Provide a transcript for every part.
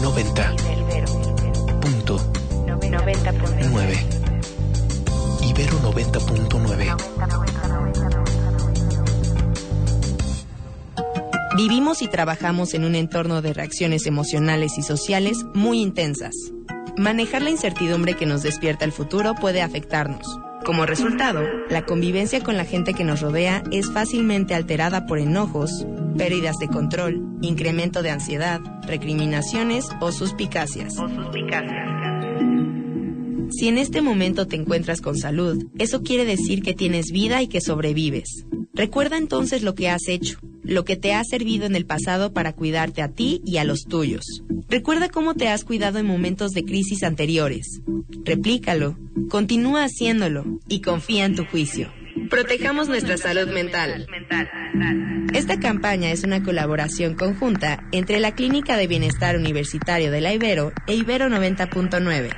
90.9. Ibero 90.9. Vivimos y trabajamos en un entorno de reacciones emocionales y sociales muy intensas. Manejar la incertidumbre que nos despierta el futuro puede afectarnos. Como resultado, la convivencia con la gente que nos rodea es fácilmente alterada por enojos, pérdidas de control, incremento de ansiedad, recriminaciones o suspicacias. Si en este momento te encuentras con salud, eso quiere decir que tienes vida y que sobrevives. Recuerda entonces lo que has hecho, lo que te ha servido en el pasado para cuidarte a ti y a los tuyos. Recuerda cómo te has cuidado en momentos de crisis anteriores. Replícalo, continúa haciéndolo y confía en tu juicio. Protejamos nuestra salud mental. Esta campaña es una colaboración conjunta entre la Clínica de Bienestar Universitario de la Ibero e Ibero 90.9.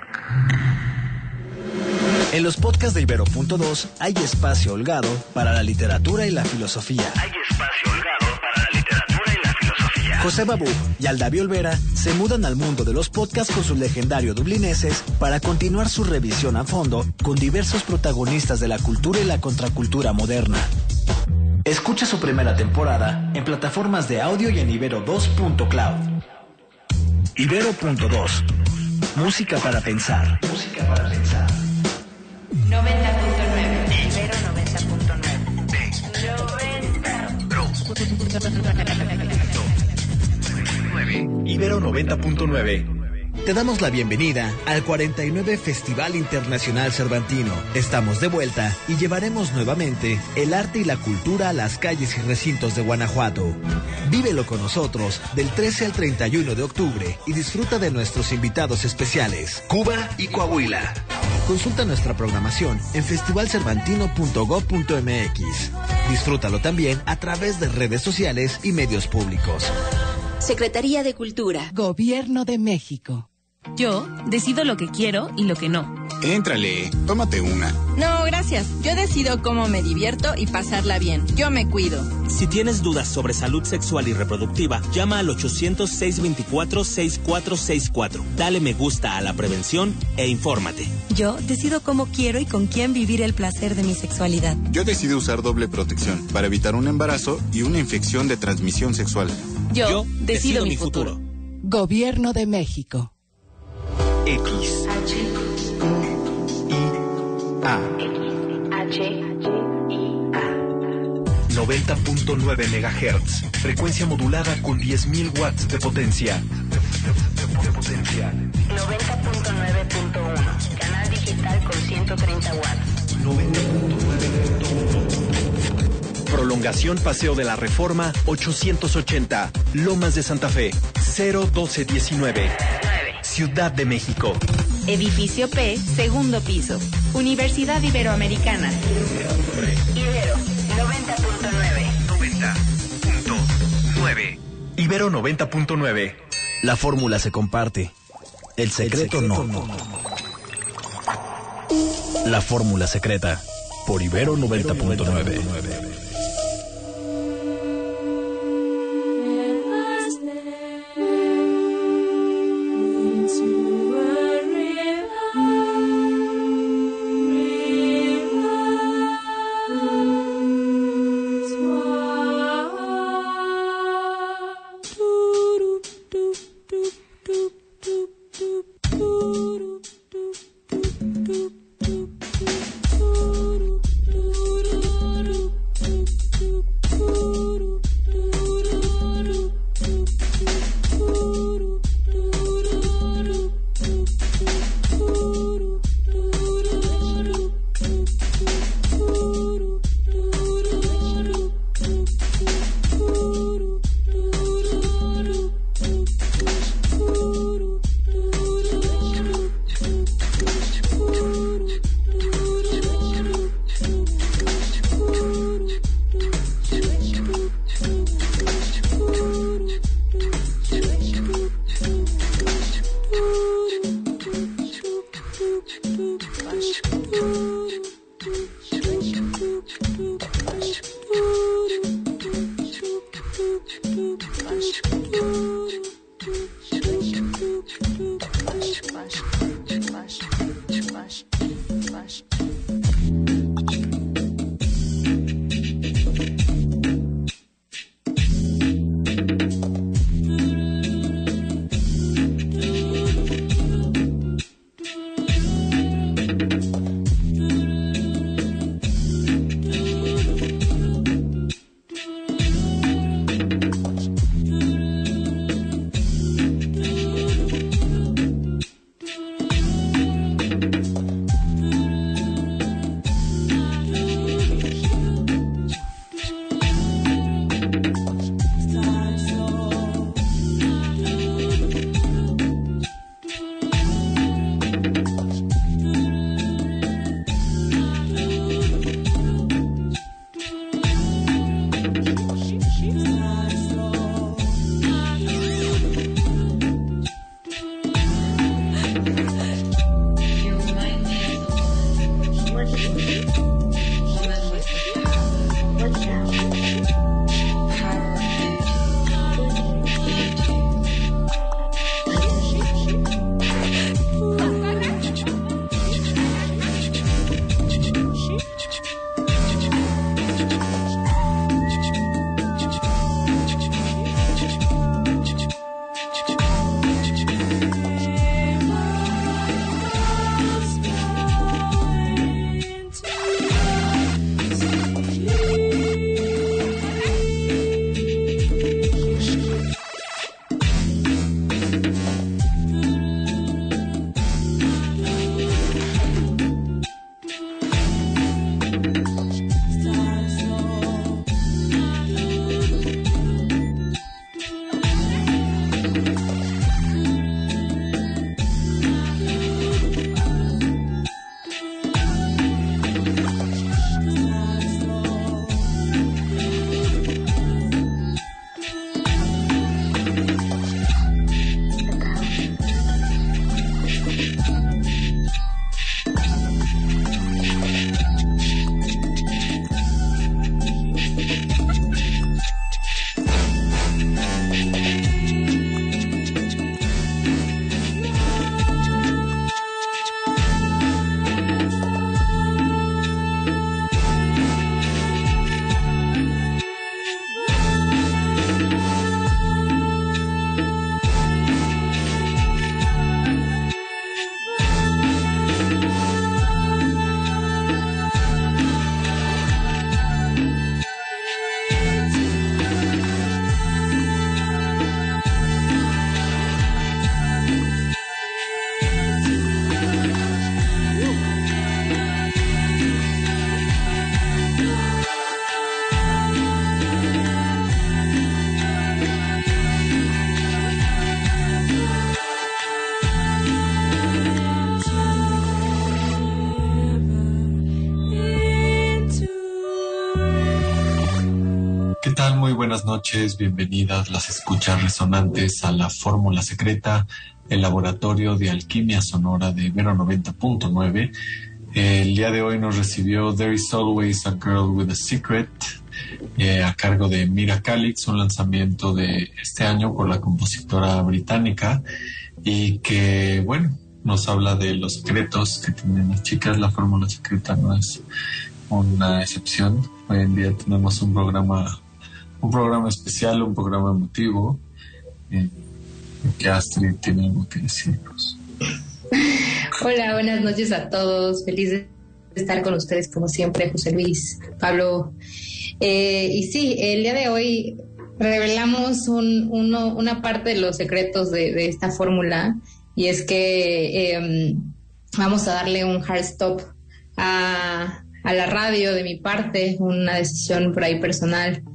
En los podcasts de Ibero.2 hay espacio holgado para la literatura y la filosofía. José Babú y Aldavi Olvera se mudan al mundo de los podcasts con sus legendarios dublineses para continuar su revisión a fondo con diversos protagonistas de la cultura y la contracultura moderna. Escucha su primera temporada en plataformas de audio y en Ibero2.cloud. Ibero.2. Música para pensar. 90.9. Ibero 90.9. Ibero 90.9. Te damos la bienvenida al 49 Festival Internacional Cervantino. Estamos de vuelta y llevaremos nuevamente el arte y la cultura a las calles y recintos de Guanajuato. Vívelo con nosotros del 13 al 31 de octubre y disfruta de nuestros invitados especiales, Cuba y Coahuila. Consulta nuestra programación en festivalcervantino.gov.mx. Disfrútalo también a través de redes sociales y medios públicos. Secretaría de Cultura. Gobierno de México. Yo decido lo que quiero y lo que no. Éntrale, tómate una. No, gracias. Yo decido cómo me divierto y pasarla bien. Yo me cuido. Si tienes dudas sobre salud sexual y reproductiva, llama al 800-624-6464. Dale me gusta a la prevención e infórmate. Yo decido cómo quiero y con quién vivir el placer de mi sexualidad. Yo decido usar doble protección para evitar un embarazo y una infección de transmisión sexual. Yo decido mi futuro. Gobierno de México. X A 90.9 MHz, frecuencia modulada con 10.000 watts de potencia. 90.9.1, canal digital con 130 watts. 90.9.1. Prolongación Paseo de la Reforma 880, Lomas de Santa Fe, 01219. Ciudad de México. Edificio P, segundo piso. Universidad Iberoamericana. Ibero 90.9. 90.9. Ibero 90.9. La fórmula se comparte. El secreto no. La fórmula secreta. Por Ibero 90.9. Muy buenas noches, bienvenidas las escuchas resonantes a la Fórmula Secreta, el laboratorio de alquimia sonora de Ibero 90.9. El día de hoy nos recibió There Is Always a Girl with a Secret, a cargo de Mira Calix, un lanzamiento de este año por la compositora británica, y que, bueno, nos habla de los secretos que tienen las chicas. La Fórmula Secreta no es una excepción. Hoy en día tenemos un programa especial, un programa emotivo, que Astrid tiene algo que decirnos. Hola, buenas noches a todos. Feliz de estar con ustedes como siempre, José Luis, Pablo. Y sí, el día de hoy revelamos una parte de los secretos de esta fórmula, y es que vamos a darle un hard stop a la radio de mi parte, una decisión por ahí personal,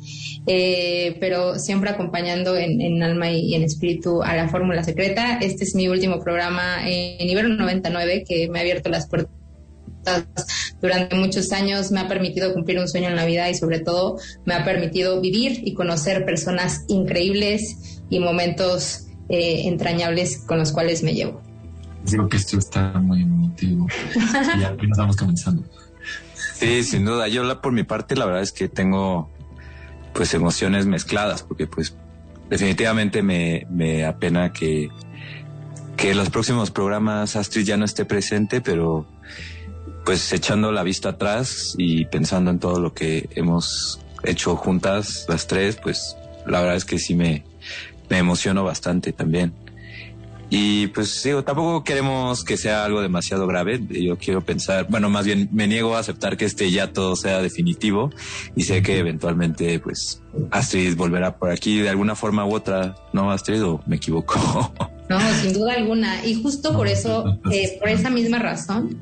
pero siempre acompañando en alma y en espíritu a la Fórmula Secreta. Este es mi último programa en Ibero 99, que me ha abierto las puertas durante muchos años, me ha permitido cumplir un sueño en la vida y sobre todo me ha permitido vivir y conocer personas increíbles y momentos entrañables con los cuales me llevo. Digo que esto está muy emotivo y apenas estamos comenzando. Sí, sin duda. Yo por mi parte, la verdad es que tengo pues emociones mezcladas, porque pues definitivamente me apena que en los próximos programas Astrid ya no esté presente, pero pues echando la vista atrás y pensando en todo lo que hemos hecho juntas las tres, pues la verdad es que sí me emociono bastante también. Y pues digo, tampoco queremos que sea algo demasiado grave. Yo quiero pensar, bueno, más bien me niego a aceptar que ya todo sea definitivo, y sé que eventualmente pues Astrid volverá por aquí de alguna forma u otra, ¿no, Astrid? ¿O me equivoco? No, sin duda alguna. Y justo por eso, por esa misma razón,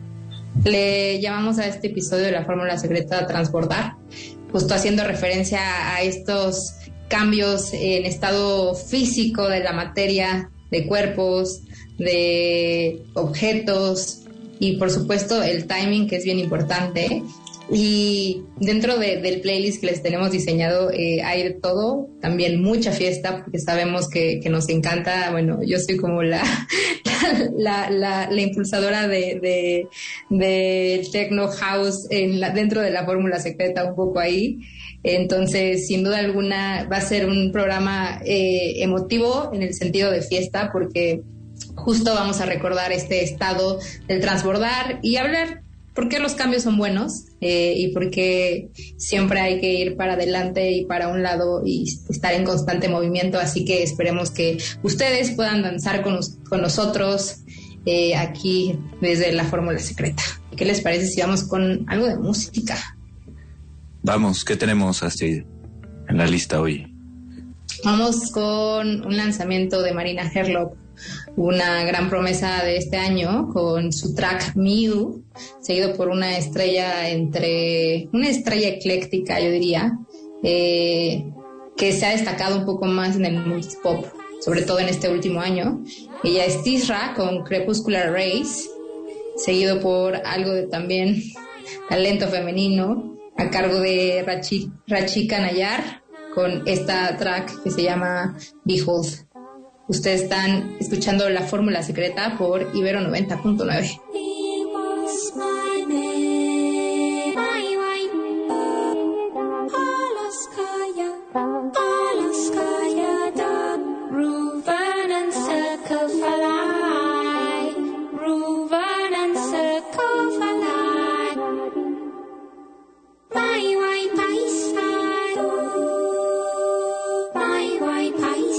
le llamamos a este episodio de la Fórmula Secreta Transbordar, justo haciendo referencia a estos cambios en estado físico de la materia, de cuerpos, de objetos y por supuesto el timing, que es bien importante. Y dentro del playlist que les tenemos diseñado hay de todo, también mucha fiesta, porque sabemos que nos encanta. Bueno, yo soy como la impulsadora de techno house dentro de la Fórmula Secreta, un poco ahí. Entonces, sin duda alguna, va a ser un programa emotivo en el sentido de fiesta, porque justo vamos a recordar este estado del transbordar y hablar por qué los cambios son buenos, y por qué siempre hay que ir para adelante y para un lado y estar en constante movimiento. Así que esperemos que ustedes puedan danzar con nosotros aquí desde la Fórmula Secreta. ¿Qué les parece si vamos con algo de música? Vamos, ¿qué tenemos, Astrid, en la lista hoy? Vamos con un lanzamiento de Marina Herlop, una gran promesa de este año, con su track Mew, seguido por una estrella ecléctica, yo diría, que se ha destacado un poco más en el multipop, sobre todo en este último año. Ella es Tisra con Crepuscular Race, seguido por algo de también talento femenino a cargo de Rachika Nayar, con esta track que se llama Behold. Ustedes están escuchando la Fórmula Secreta por Ibero 90.9.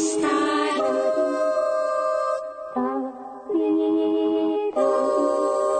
Oh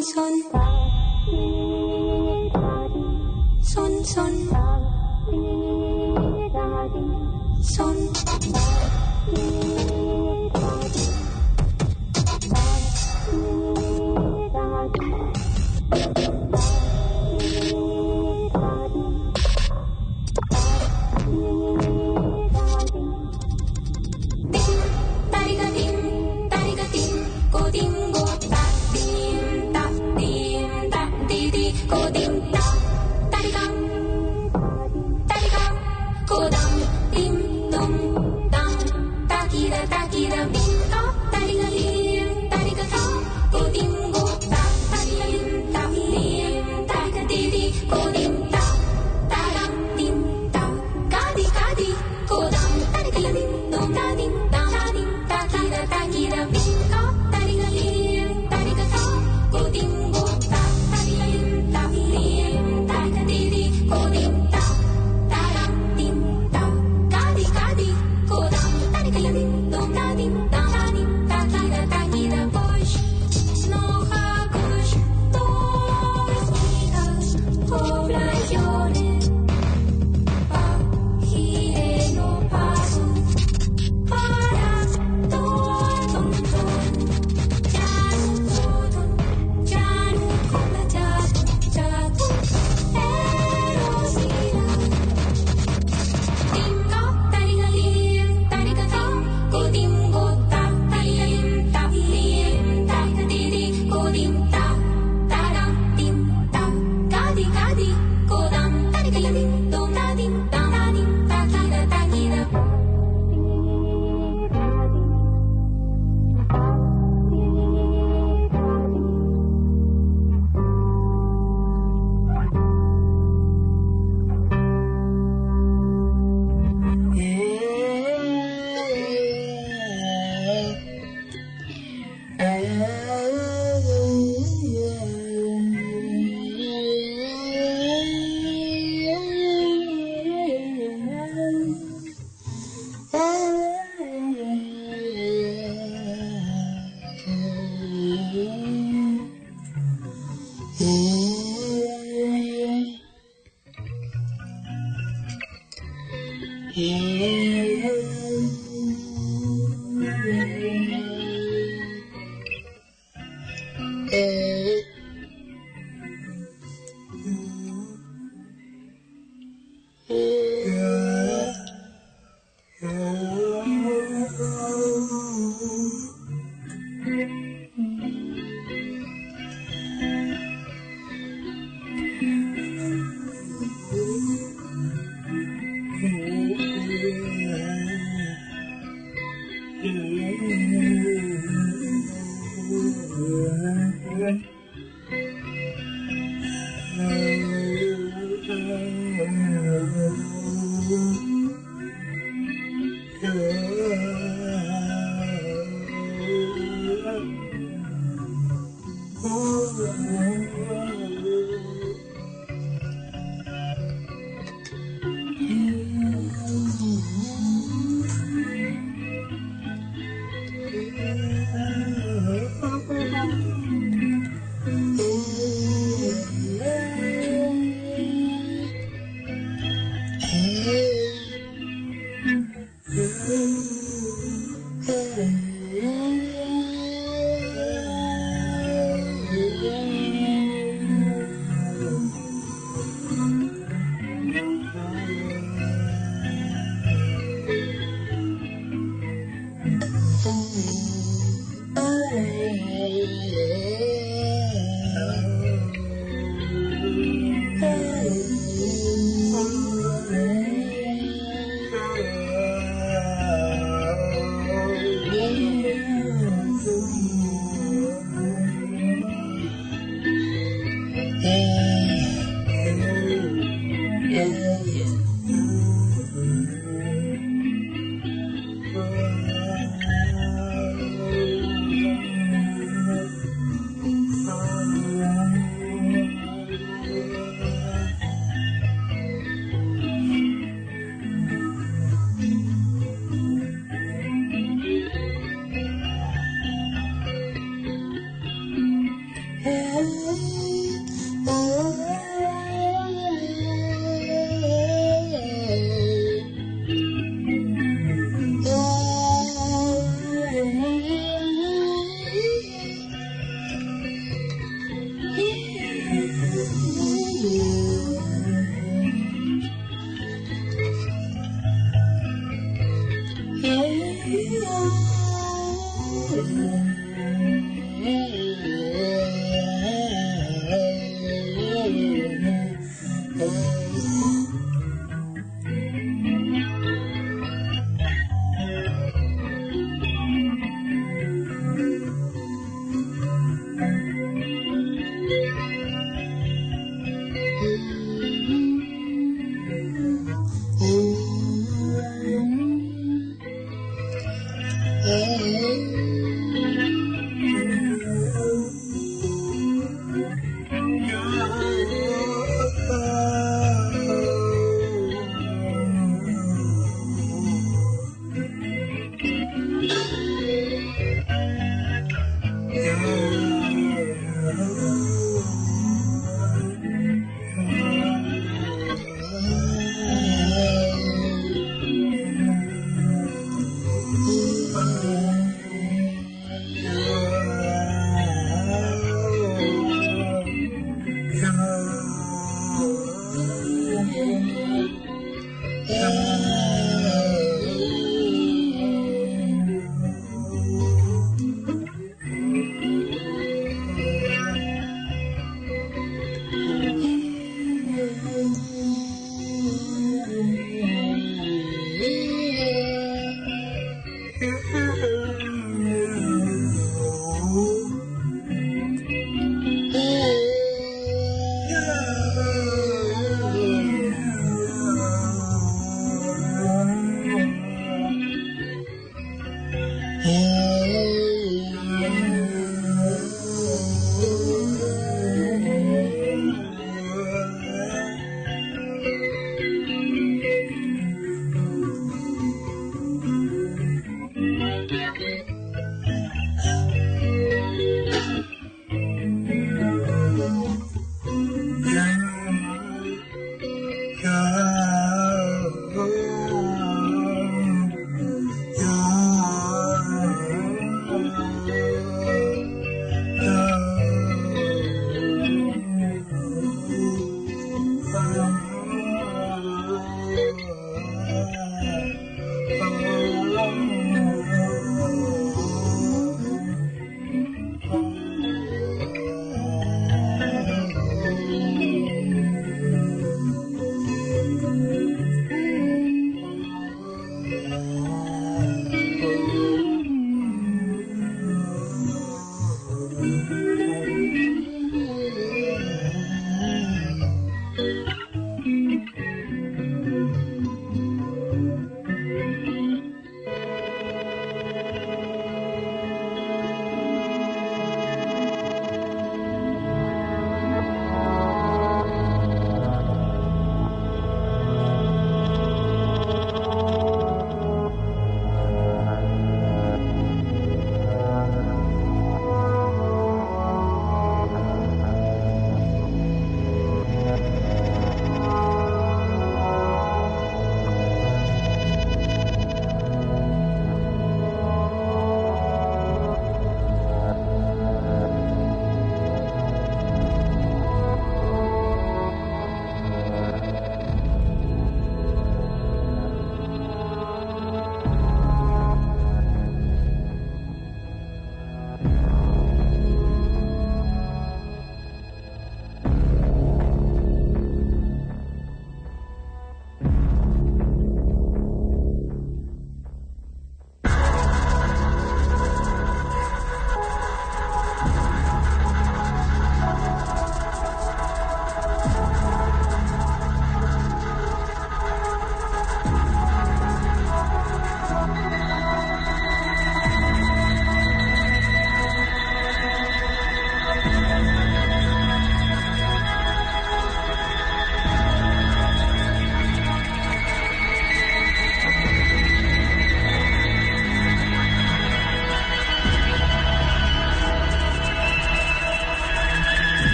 Hey.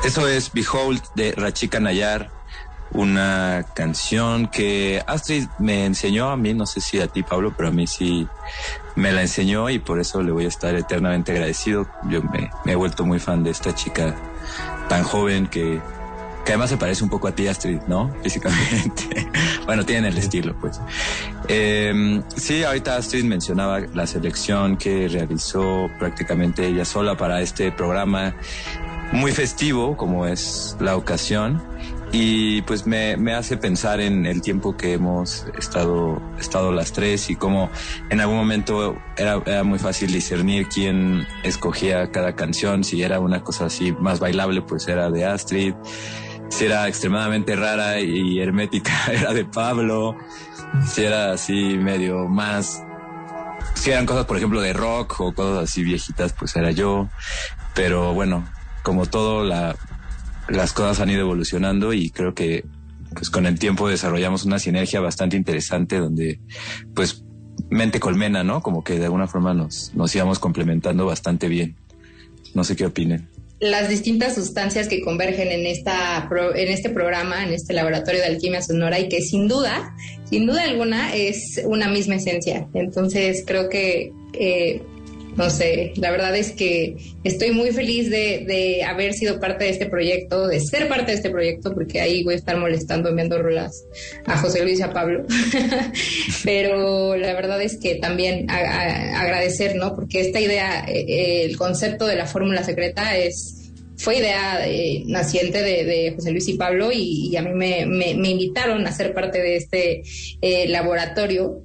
Eso es Behold de Rachika Nayar, una canción que Astrid me enseñó a mí, no sé si a ti, Pablo, pero a mí sí me la enseñó y por eso le voy a estar eternamente agradecido. Yo me he vuelto muy fan de esta chica tan joven que además se parece un poco a ti, Astrid, ¿no? Físicamente. Bueno, tienen el estilo, pues. Sí, ahorita Astrid mencionaba la selección que realizó prácticamente ella sola para este programa muy festivo, como es la ocasión. Y pues me hace pensar en el tiempo que hemos estado las tres y cómo en algún momento era muy fácil discernir quién escogía cada canción. Si era una cosa así más bailable, pues era de Astrid. Si era extremadamente rara y hermética, era de Pablo. Si era así medio más... Si eran cosas, por ejemplo, de rock o cosas así viejitas, pues era yo. Pero bueno, como todo, las cosas han ido evolucionando y creo que pues con el tiempo desarrollamos una sinergia bastante interesante donde pues mente colmena, ¿no? Como que de alguna forma nos íbamos complementando bastante bien. No sé qué opinen. Las distintas sustancias que convergen en este programa, en este laboratorio de alquimia sonora, y que sin duda alguna es una misma esencia. Entonces creo que no sé, la verdad es que estoy muy feliz de haber sido parte de este proyecto, de ser parte de este proyecto, porque ahí voy a estar molestando, enviando rolas a José Luis y a Pablo. Pero la verdad es que también agradecer, ¿no? Porque esta idea, el concepto de la fórmula secreta fue idea naciente de José Luis y Pablo, y a mí me invitaron a ser parte de este laboratorio.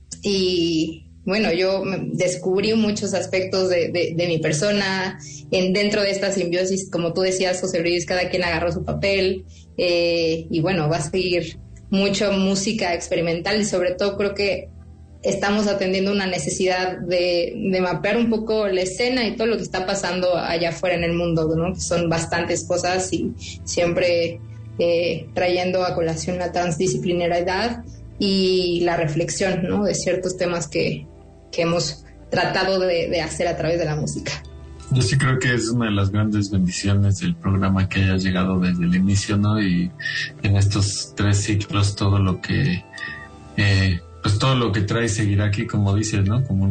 Y bueno, yo descubrí muchos aspectos de mi persona dentro de esta simbiosis. Como tú decías, José Luis, cada quien agarró su papel, y bueno, va a seguir mucha música experimental, y sobre todo creo que estamos atendiendo una necesidad de mapear un poco la escena y todo lo que está pasando allá afuera en el mundo, ¿no? Que son bastantes cosas, y siempre trayendo a colación la transdisciplinariedad y la reflexión, ¿no? De ciertos temas que hemos tratado de hacer a través de la música. Yo sí creo que es una de las grandes bendiciones del programa que haya llegado desde el inicio, ¿no? Y en estos 3 ciclos todo lo que pues todo lo que trae seguirá aquí, como dices, ¿no? Como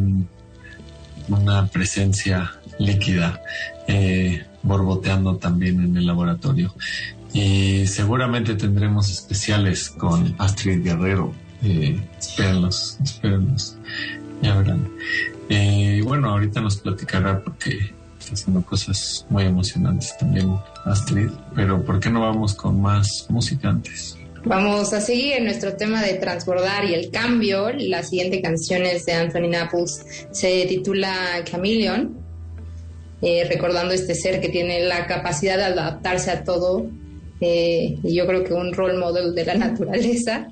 una presencia líquida borboteando también en el laboratorio. Y seguramente tendremos especiales con Astrid Guerrero. Espérenlos. Ya verán. Bueno, ahorita nos platicará porque está haciendo cosas muy emocionantes también Astrid, pero ¿por qué no vamos con más música antes? Vamos a seguir en nuestro tema de transbordar y el cambio. La siguiente canción es de Anthony Naples, se titula Chameleon, recordando este ser que tiene la capacidad de adaptarse a todo, y yo creo que un role model de la naturaleza,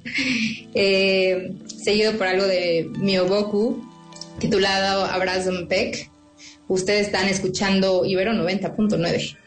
seguido por algo de Mioboku titulado Abrazon Peck. Ustedes están escuchando Ibero 90.9.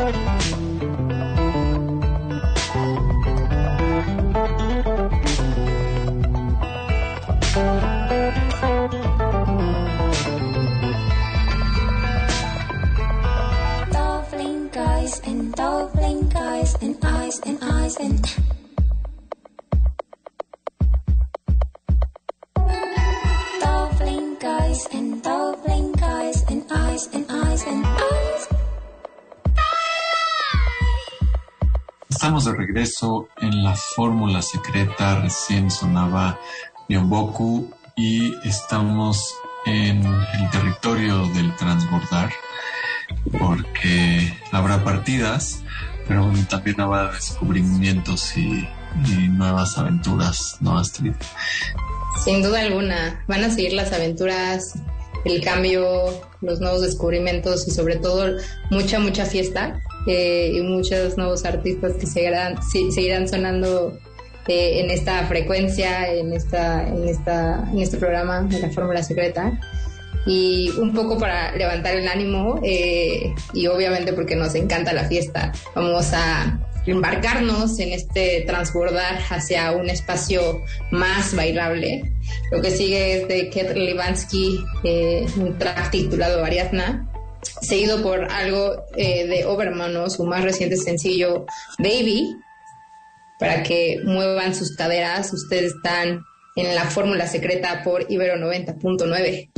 Estamos de regreso en la fórmula secreta. Recién sonaba Mionboku y estamos en el territorio del transbordar, porque habrá partidas, pero también habrá descubrimientos y nuevas aventuras, ¿no, Astrid? Sin duda alguna, van a seguir las aventuras, el cambio, los nuevos descubrimientos y sobre todo mucha fiesta, y muchos nuevos artistas que seguirán sonando en esta frecuencia, en este programa de la Fórmula Secreta. Y un poco para levantar el ánimo, y obviamente porque nos encanta la fiesta, vamos a embarcarnos en este transbordar hacia un espacio más bailable. Lo que sigue es de Ket Libansky, un track titulado Ariadna, seguido por algo de Obermano, su más reciente sencillo Baby, para que muevan sus caderas. Ustedes están en la Fórmula Secreta por Ibero 90.9.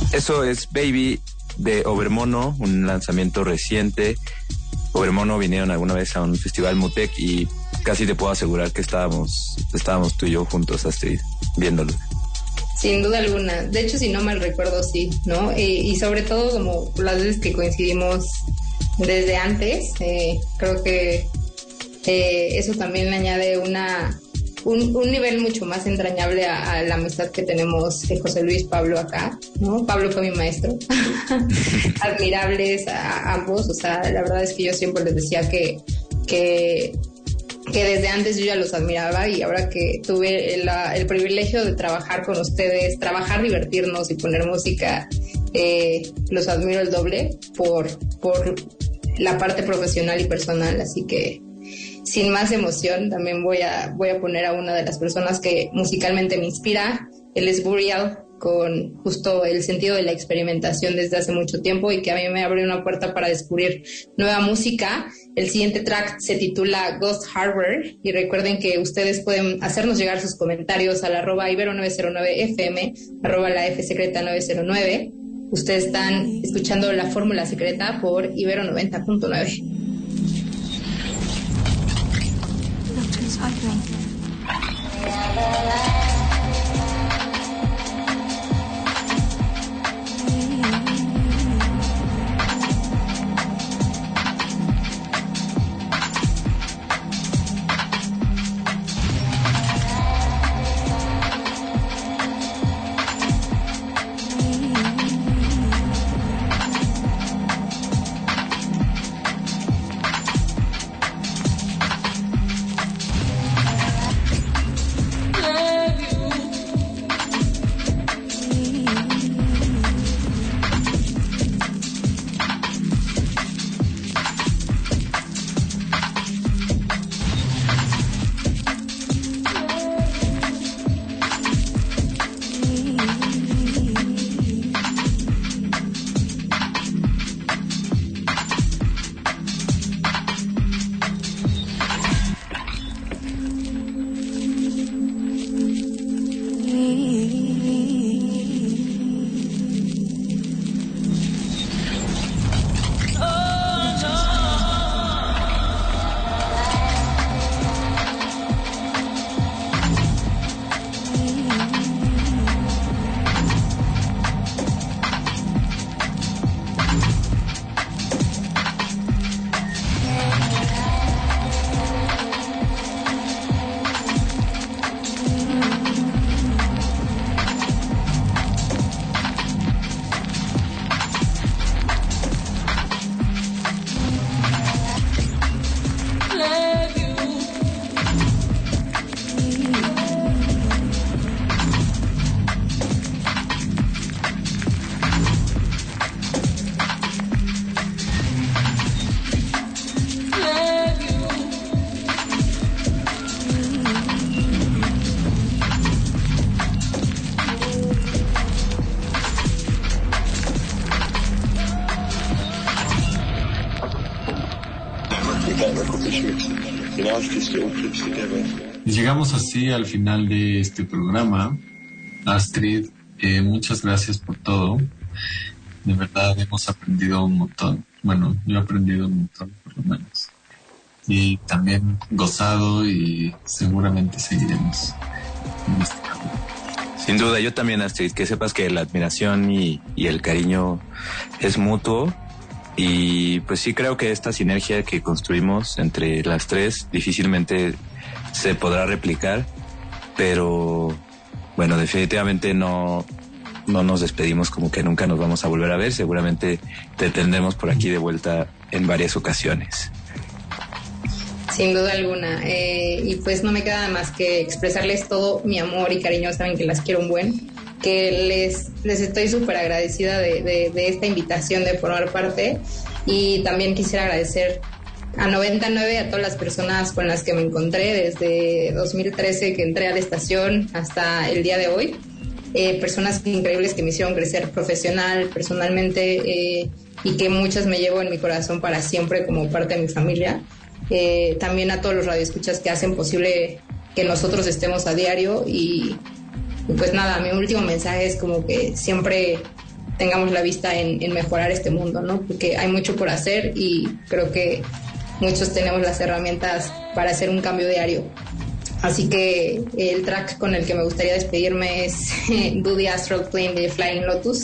Eso es Baby de Overmono, un lanzamiento reciente. Overmono vinieron alguna vez a un festival Mutec y casi te puedo asegurar que estábamos tú y yo juntos, Astrid, viéndolo. Sin duda alguna. De hecho, si no mal recuerdo, sí, ¿no? Y sobre todo como las veces que coincidimos desde antes, creo que eso también le añade un nivel mucho más entrañable a la amistad que tenemos José Luis, Pablo acá, ¿no? Pablo fue mi maestro. Admirables a ambos, o sea, la verdad es que yo siempre les decía que desde antes yo ya los admiraba, y ahora que tuve el privilegio de trabajar con ustedes, trabajar, divertirnos y poner música, los admiro el doble por la parte profesional y personal. Así que sin más emoción también voy a poner a una de las personas que musicalmente me inspira. Él es Burial, con justo el sentido de la experimentación desde hace mucho tiempo, y que a mí me abrió una puerta para descubrir nueva música. El siguiente track se titula Ghost Harbor, y recuerden que ustedes pueden hacernos llegar sus comentarios al @ibero909fm, @la fsecreta 909. Ustedes están escuchando La Fórmula Secreta por Ibero 90.9. Y llegamos así al final de este programa. Astrid, muchas gracias por todo. De verdad hemos aprendido un montón. Bueno, yo he aprendido un montón, por lo menos. Y también gozado, y seguramente seguiremos en este camino. Sin duda, yo también, Astrid, que sepas que la admiración y el cariño es mutuo. Y pues sí, creo que esta sinergia que construimos entre las tres difícilmente se podrá replicar, pero bueno, definitivamente no nos despedimos como que nunca nos vamos a volver a ver. Seguramente te tendremos por aquí de vuelta en varias ocasiones. Sin duda alguna. Y pues no me queda más que expresarles todo mi amor y cariño. Saben que las quiero un buen, que les estoy súper agradecida de esta invitación de formar parte. Y también quisiera agradecer a 99, a todas las personas con las que me encontré desde 2013 que entré a la estación hasta el día de hoy. Personas increíbles que me hicieron crecer profesional, personalmente, y que muchas me llevo en mi corazón para siempre como parte de mi familia. También a todos los radioescuchas que hacen posible que nosotros estemos a diario. Y pues nada, mi último mensaje es como que siempre tengamos la vista en mejorar este mundo, ¿no? Porque hay mucho por hacer y creo que muchos tenemos las herramientas para hacer un cambio diario. Así que el track con el que me gustaría despedirme es Do the Astral Plane de Flying Lotus,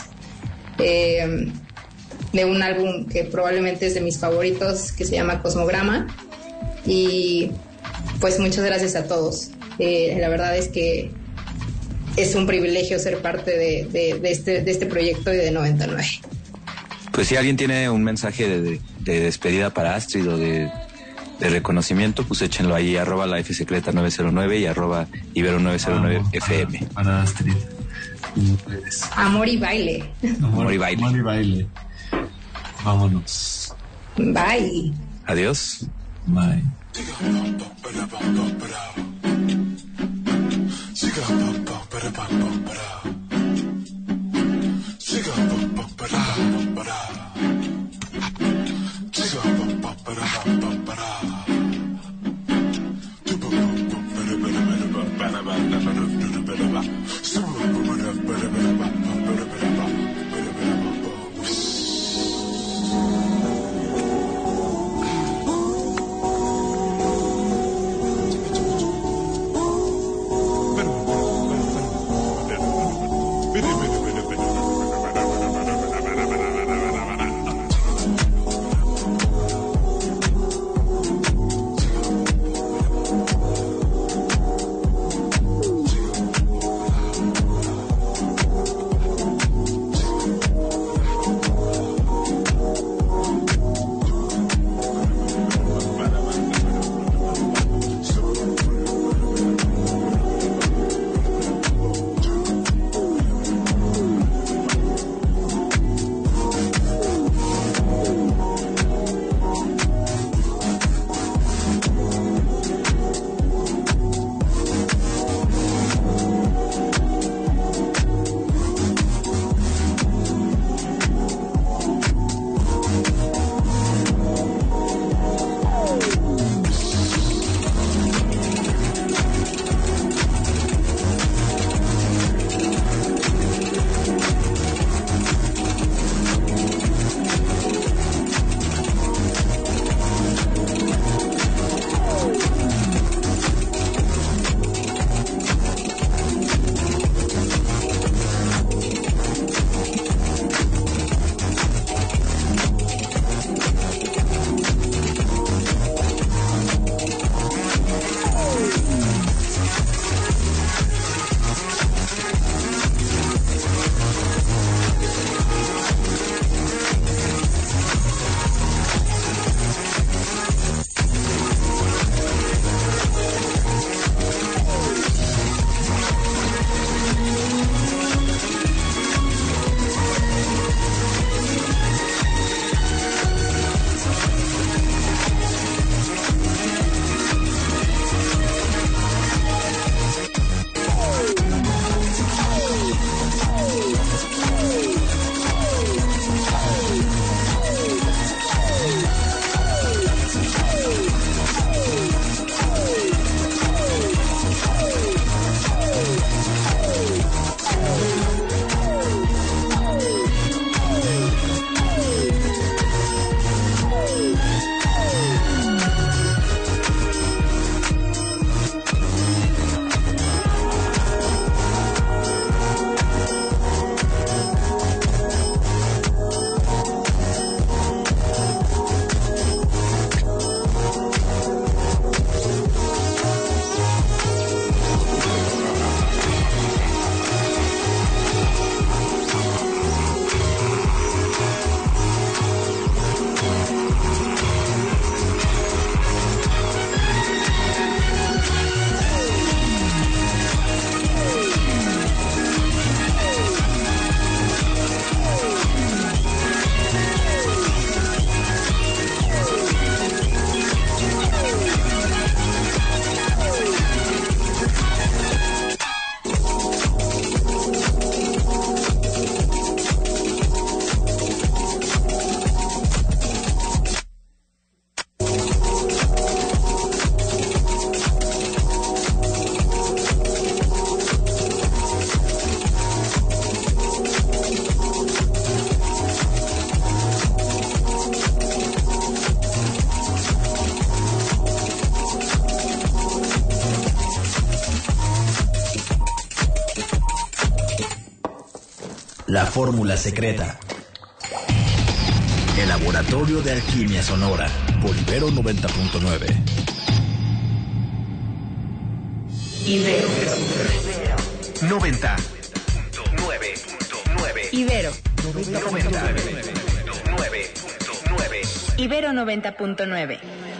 de un álbum que probablemente es de mis favoritos, que se llama Cosmograma. Y pues muchas gracias a todos. La verdad es que es un privilegio ser parte de este proyecto y de 99. Pues si alguien tiene un mensaje de despedida para Astrid o de reconocimiento, pues échenlo ahí, @lafsecreta909 y @ibero909fm. Para Astrid. Amor y baile. Amor y baile. Vámonos. Bye. Adiós. Bye. La fórmula secreta. El Laboratorio de Alquimia Sonora por Ibero 90.9. Ibero 90.9. Ibero 90.9. Ibero 90.9.